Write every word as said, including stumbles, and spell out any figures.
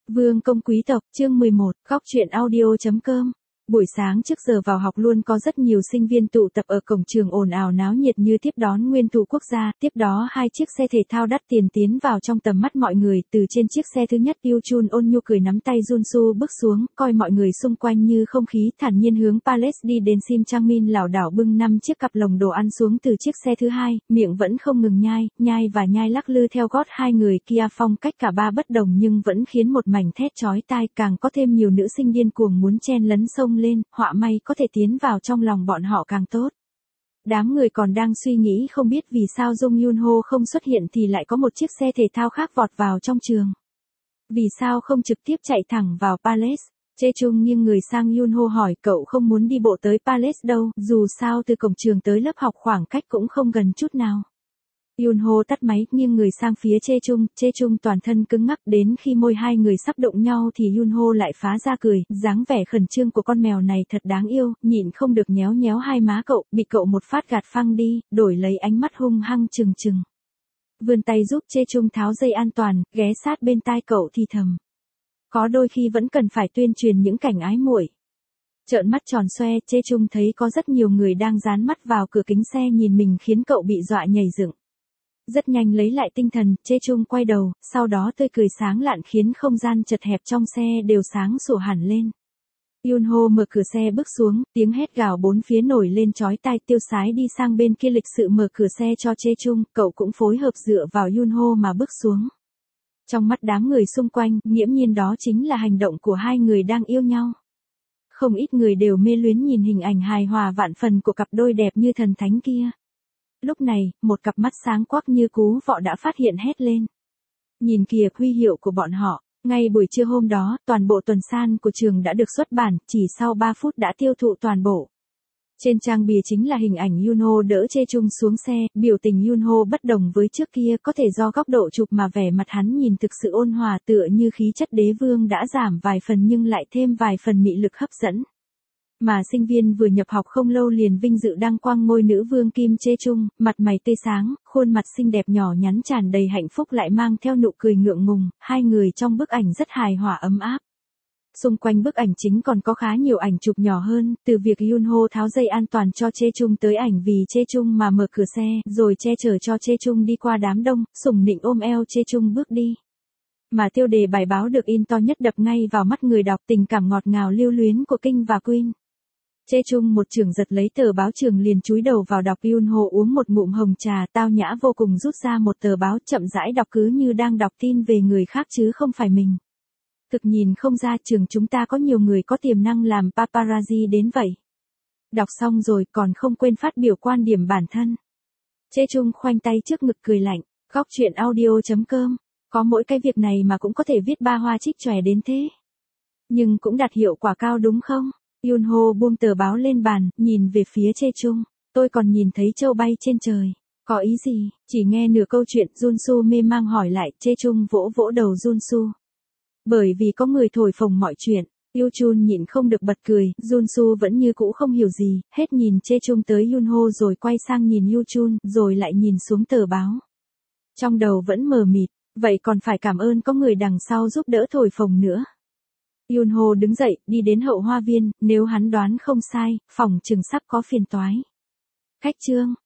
Vương công quý tộc, chương mười một, góc truyện audio chấm com. Buổi sáng trước giờ vào học luôn có rất nhiều sinh viên tụ tập ở cổng trường ồn ào náo nhiệt như tiếp đón nguyên thủ quốc gia, tiếp đó hai chiếc xe thể thao đắt tiền tiến vào trong tầm mắt mọi người, từ trên chiếc xe thứ nhất Yoo-chun ôn nhu cười nắm tay Jun-su bước xuống, coi mọi người xung quanh như không khí, thản nhiên hướng Palace đi đến. Sim Chang-min lảo đảo bưng năm chiếc cặp lồng đồ ăn xuống từ chiếc xe thứ hai, miệng vẫn không ngừng nhai, nhai và nhai lắc lư theo gót hai người kia, phong cách cả ba bất đồng nhưng vẫn khiến một mảnh thét chói tai, càng có thêm nhiều nữ sinh điên cuồng muốn chen lấn xông lên, họa may có thể tiến vào trong lòng bọn họ càng tốt. Đám người còn đang suy nghĩ không biết vì sao Jung Yun Ho không xuất hiện thì lại có một chiếc xe thể thao khác vọt vào trong trường. Vì sao không trực tiếp chạy thẳng vào Palace? Chê Chung nghiêng người sang Yun Ho hỏi, cậu không muốn đi bộ tới Palace đâu, dù sao từ cổng trường tới lớp học khoảng cách cũng không gần chút nào. Yun Ho tắt máy, nghiêng người sang phía Chê Chung, Chê Chung toàn thân cứng ngắc, đến khi môi hai người sắp đụng nhau thì Yun Ho lại phá ra cười, dáng vẻ khẩn trương của con mèo này thật đáng yêu, nhịn không được nhéo nhéo hai má cậu, bị cậu một phát gạt phăng đi, đổi lấy ánh mắt hung hăng trừng trừng. Vươn tay giúp Chê Chung tháo dây an toàn, ghé sát bên tai cậu thì thầm. Có đôi khi vẫn cần phải tuyên truyền những cảnh ái muội. Trợn mắt tròn xoe, Chê Chung thấy có rất nhiều người đang dán mắt vào cửa kính xe nhìn mình khiến cậu bị dọa nhảy dựng. Rất nhanh lấy lại tinh thần, Chê Chung quay đầu, sau đó tươi cười sáng lạn khiến không gian chật hẹp trong xe đều sáng sủa hẳn lên. Yun Ho mở cửa xe bước xuống, tiếng hét gào bốn phía nổi lên chói tai. Tiêu Sái đi sang bên kia lịch sự mở cửa xe cho Chê Chung, cậu cũng phối hợp dựa vào Yun Ho mà bước xuống. Trong mắt đám người xung quanh, nghiễm nhiên đó chính là hành động của hai người đang yêu nhau. Không ít người đều mê luyến nhìn hình ảnh hài hòa vạn phần của cặp đôi đẹp như thần thánh kia. Lúc này, một cặp mắt sáng quắc như cú vọ đã phát hiện hét lên. Nhìn kìa huy hiệu của bọn họ, ngay buổi trưa hôm đó, toàn bộ tuần san của trường đã được xuất bản, chỉ sau ba phút đã tiêu thụ toàn bộ. Trên trang bìa chính là hình ảnh Yun Ho đỡ Chê Chung xuống xe, biểu tình Yun Ho bất đồng với trước kia, có thể do góc độ chụp mà vẻ mặt hắn nhìn thực sự ôn hòa, tựa như khí chất đế vương đã giảm vài phần nhưng lại thêm vài phần mị lực hấp dẫn. Mà sinh viên vừa nhập học không lâu liền vinh dự đăng quang ngôi nữ vương Kim Chê Chung, mặt mày tươi sáng, khuôn mặt xinh đẹp nhỏ nhắn tràn đầy hạnh phúc lại mang theo nụ cười ngượng ngùng, hai người trong bức ảnh rất hài hòa ấm áp. Xung quanh bức ảnh chính còn có khá nhiều ảnh chụp nhỏ hơn, từ việc Yun Ho tháo dây an toàn cho Chê Chung tới ảnh vì Chê Chung mà mở cửa xe, rồi che chở cho Chê Chung đi qua đám đông, sủng nịnh ôm eo Chê Chung bước đi. Mà tiêu đề bài báo được in to nhất đập ngay vào mắt người đọc, tình cảm ngọt ngào lưu luyến của King và Queen. Chê Chung một chưởng giật lấy tờ báo trường liền chúi đầu vào đọc. Yun Ho uống một ngụm hồng trà tao nhã vô cùng, rút ra một tờ báo chậm rãi đọc cứ như đang đọc tin về người khác chứ không phải mình. Thực nhìn không ra trường chúng ta có nhiều người có tiềm năng làm paparazzi đến vậy. Đọc xong rồi còn không quên phát biểu quan điểm bản thân. Chê Chung khoanh tay trước ngực cười lạnh, góc truyện audio chấm com, có mỗi cái việc này mà cũng có thể viết ba hoa trích chòe đến thế. Nhưng cũng đạt hiệu quả cao đúng không? Yun Ho buông tờ báo lên bàn, nhìn về phía Chê Chung. Tôi còn nhìn thấy trâu bay trên trời. Có ý gì? Chỉ nghe nửa câu chuyện, Jun-su mê mang hỏi lại. Chê Chung vỗ vỗ đầu Jun-su. Bởi vì có người thổi phồng mọi chuyện. Yoo-chun nhịn không được bật cười. Jun-su vẫn như cũ không hiểu gì, hết nhìn Chê Chung tới Yun Ho rồi quay sang nhìn Yoo-chun, rồi lại nhìn xuống tờ báo. Trong đầu vẫn mờ mịt, vậy còn phải cảm ơn có người đằng sau giúp đỡ thổi phồng nữa. Yun Ho đứng dậy, đi đến hậu hoa viên, nếu hắn đoán không sai, phòng chừng sắp có phiền toái. Khách trương,